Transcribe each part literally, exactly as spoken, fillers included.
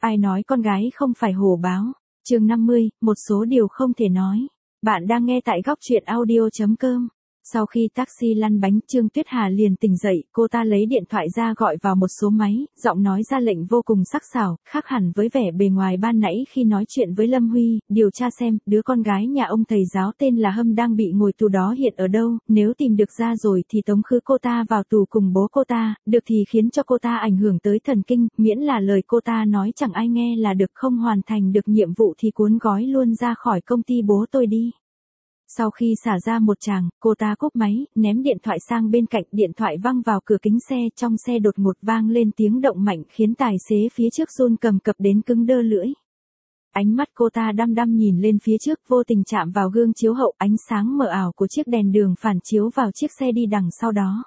Ai nói con gái không phải hổ báo. Chương năm mươi, một số điều không thể nói. Bạn đang nghe tại góc truyện audio chấm com. Sau khi taxi lăn bánh, Trương Tuyết Hà liền tỉnh dậy, cô ta lấy điện thoại ra gọi vào một số máy, giọng nói ra lệnh vô cùng sắc sảo, khác hẳn với vẻ bề ngoài ban nãy khi nói chuyện với Lâm Huy, điều tra xem, đứa con gái nhà ông thầy giáo tên là Hâm đang bị ngồi tù đó hiện ở đâu, nếu tìm được ra rồi thì tống khứ cô ta vào tù cùng bố cô ta, được thì khiến cho cô ta ảnh hưởng tới thần kinh, miễn là lời cô ta nói chẳng ai nghe là được, không hoàn thành được nhiệm vụ thì cuốn gói luôn ra khỏi công ty bố tôi đi. Sau khi xả ra một tràng, cô ta cúp máy, ném điện thoại sang bên cạnh, điện thoại văng vào cửa kính xe, trong xe đột ngột vang lên tiếng động mạnh khiến tài xế phía trước run cầm cập đến cứng đơ lưỡi. Ánh mắt cô ta đăm đăm nhìn lên phía trước, vô tình chạm vào gương chiếu hậu, ánh sáng mờ ảo của chiếc đèn đường phản chiếu vào chiếc xe đi đằng sau đó.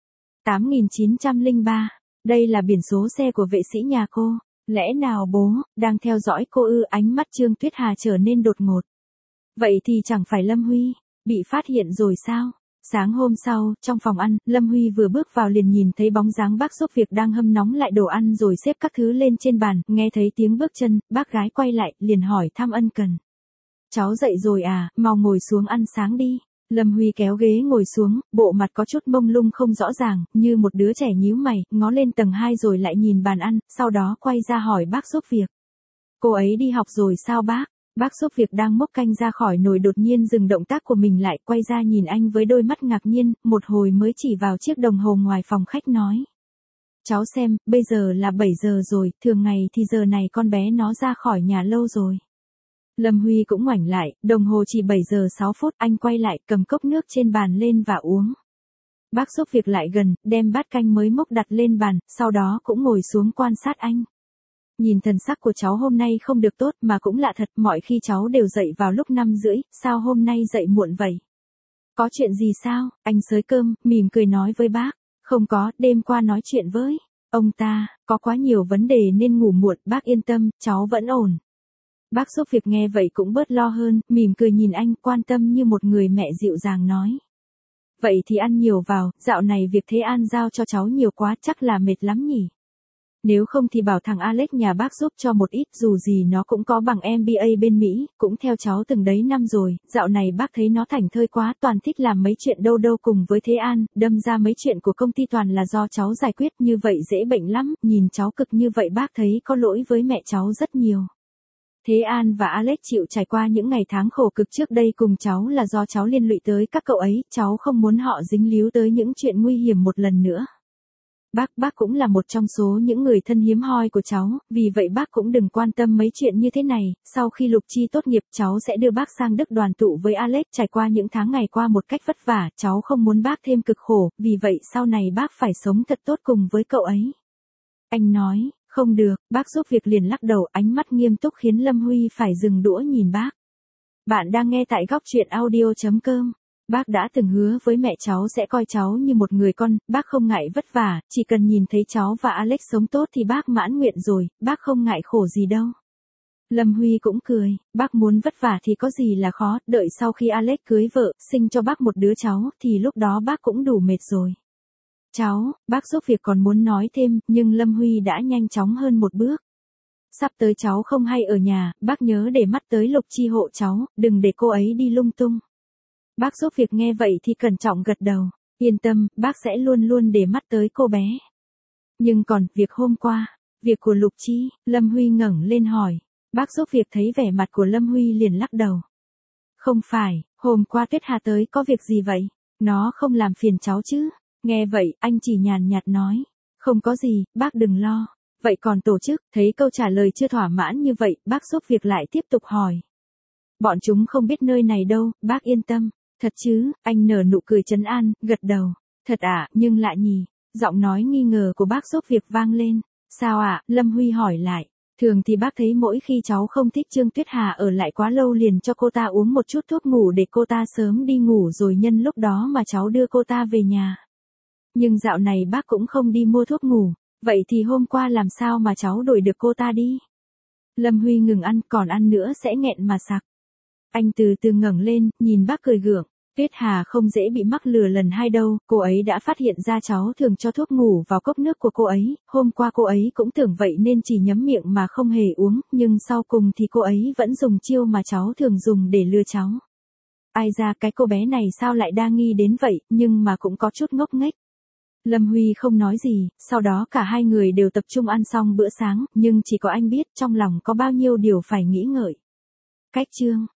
tám nghìn chín trăm lẻ ba, đây là biển số xe của vệ sĩ nhà cô, lẽ nào bố đang theo dõi cô ư? Ánh mắt Trương Tuyết Hà trở nên đột ngột. Vậy thì chẳng phải Lâm Huy bị phát hiện rồi sao? Sáng hôm sau, trong phòng ăn, Lâm Huy vừa bước vào liền nhìn thấy bóng dáng bác giúp việc đang hâm nóng lại đồ ăn rồi xếp các thứ lên trên bàn, nghe thấy tiếng bước chân, bác gái quay lại, liền hỏi thăm ân cần. Cháu dậy rồi à, mau ngồi xuống ăn sáng đi. Lâm Huy kéo ghế ngồi xuống, bộ mặt có chút mông lung không rõ ràng, như một đứa trẻ nhíu mày, ngó lên tầng hai rồi lại nhìn bàn ăn, sau đó quay ra hỏi bác giúp việc. Cô ấy đi học rồi sao bác? Bác giúp việc đang múc canh ra khỏi nồi đột nhiên dừng động tác của mình lại, quay ra nhìn anh với đôi mắt ngạc nhiên, một hồi mới chỉ vào chiếc đồng hồ ngoài phòng khách nói. Cháu xem, bây giờ là bảy giờ rồi, thường ngày thì giờ này con bé nó ra khỏi nhà lâu rồi. Lâm Huy cũng ngoảnh lại, đồng hồ chỉ bảy giờ sáu phút, anh quay lại, cầm cốc nước trên bàn lên và uống. Bác giúp việc lại gần, đem bát canh mới múc đặt lên bàn, sau đó cũng ngồi xuống quan sát anh. Nhìn thần sắc của cháu hôm nay không được tốt mà cũng lạ thật, mọi khi cháu đều dậy vào lúc năm rưỡi, sao hôm nay dậy muộn vậy? Có chuyện gì sao? Anh xới cơm, mỉm cười nói với bác. Không có, đêm qua nói chuyện với ông ta, có quá nhiều vấn đề nên ngủ muộn, bác yên tâm, cháu vẫn ổn. Bác giúp việc nghe vậy cũng bớt lo hơn, mỉm cười nhìn anh, quan tâm như một người mẹ dịu dàng nói. Vậy thì ăn nhiều vào, dạo này việc Thế An giao cho cháu nhiều quá, chắc là mệt lắm nhỉ? Nếu không thì bảo thằng Alex nhà bác giúp cho một ít, dù gì nó cũng có bằng em bê a bên Mỹ, cũng theo cháu từng đấy năm rồi, dạo này bác thấy nó thảnh thơi quá, toàn thích làm mấy chuyện đâu đâu cùng với Thế An, đâm ra mấy chuyện của công ty toàn là do cháu giải quyết, như vậy dễ bệnh lắm, nhìn cháu cực như vậy bác thấy có lỗi với mẹ cháu rất nhiều. Thế An và Alex chịu trải qua những ngày tháng khổ cực trước đây cùng cháu là do cháu liên lụy tới các cậu ấy, cháu không muốn họ dính líu tới những chuyện nguy hiểm một lần nữa. Bác, bác cũng là một trong số những người thân hiếm hoi của cháu, vì vậy bác cũng đừng quan tâm mấy chuyện như thế này, sau khi Lục Chi tốt nghiệp cháu sẽ đưa bác sang Đức đoàn tụ với Alex, trải qua những tháng ngày qua một cách vất vả, cháu không muốn bác thêm cực khổ, vì vậy sau này bác phải sống thật tốt cùng với cậu ấy. Anh nói, không được, bác giúp việc liền lắc đầu, ánh mắt nghiêm túc khiến Lâm Huy phải dừng đũa nhìn bác. Bạn đang nghe tại góc truyện audio chấm com. Bác đã từng hứa với mẹ cháu sẽ coi cháu như một người con, bác không ngại vất vả, chỉ cần nhìn thấy cháu và Alex sống tốt thì bác mãn nguyện rồi, bác không ngại khổ gì đâu. Lâm Huy cũng cười, bác muốn vất vả thì có gì là khó, đợi sau khi Alex cưới vợ, sinh cho bác một đứa cháu, thì lúc đó bác cũng đủ mệt rồi. Cháu, bác giúp việc còn muốn nói thêm, nhưng Lâm Huy đã nhanh chóng hơn một bước. Sắp tới cháu không hay ở nhà, bác nhớ để mắt tới Lục Chi hộ cháu, đừng để cô ấy đi lung tung. Bác giúp việc nghe vậy thì cẩn trọng gật đầu, yên tâm, bác sẽ luôn luôn để mắt tới cô bé. Nhưng còn, việc hôm qua, việc của Lục Chi, Lâm Huy ngẩng lên hỏi, bác giúp việc thấy vẻ mặt của Lâm Huy liền lắc đầu. Không phải, hôm qua Tuyết Hà tới có việc gì vậy, nó không làm phiền cháu chứ? Nghe vậy, anh chỉ nhàn nhạt nói, không có gì, bác đừng lo. Vậy còn tổ chức, thấy câu trả lời chưa thỏa mãn như vậy, bác giúp việc lại tiếp tục hỏi. Bọn chúng không biết nơi này đâu, bác yên tâm. Thật chứ, anh nở nụ cười trấn an, gật đầu. Thật à, nhưng lạ nhỉ. Giọng nói nghi ngờ của bác giúp việc vang lên. Sao ạ? À? Lâm Huy hỏi lại. Thường thì bác thấy mỗi khi cháu không thích Trương Tuyết Hà ở lại quá lâu liền cho cô ta uống một chút thuốc ngủ để cô ta sớm đi ngủ rồi nhân lúc đó mà cháu đưa cô ta về nhà. Nhưng dạo này bác cũng không đi mua thuốc ngủ. Vậy thì hôm qua làm sao mà cháu đuổi được cô ta đi? Lâm Huy ngừng ăn, còn ăn nữa sẽ nghẹn mà sặc. Anh từ từ ngẩng lên, nhìn bác cười gượng. Tuyết Hà không dễ bị mắc lừa lần hai đâu, cô ấy đã phát hiện ra cháu thường cho thuốc ngủ vào cốc nước của cô ấy, hôm qua cô ấy cũng tưởng vậy nên chỉ nhấm miệng mà không hề uống, nhưng sau cùng thì cô ấy vẫn dùng chiêu mà cháu thường dùng để lừa cháu. Ai ra cái cô bé này sao lại đa nghi đến vậy, nhưng mà cũng có chút ngốc nghếch. Lâm Huy không nói gì, sau đó cả hai người đều tập trung ăn xong bữa sáng, nhưng chỉ có anh biết trong lòng có bao nhiêu điều phải nghĩ ngợi. Cách chương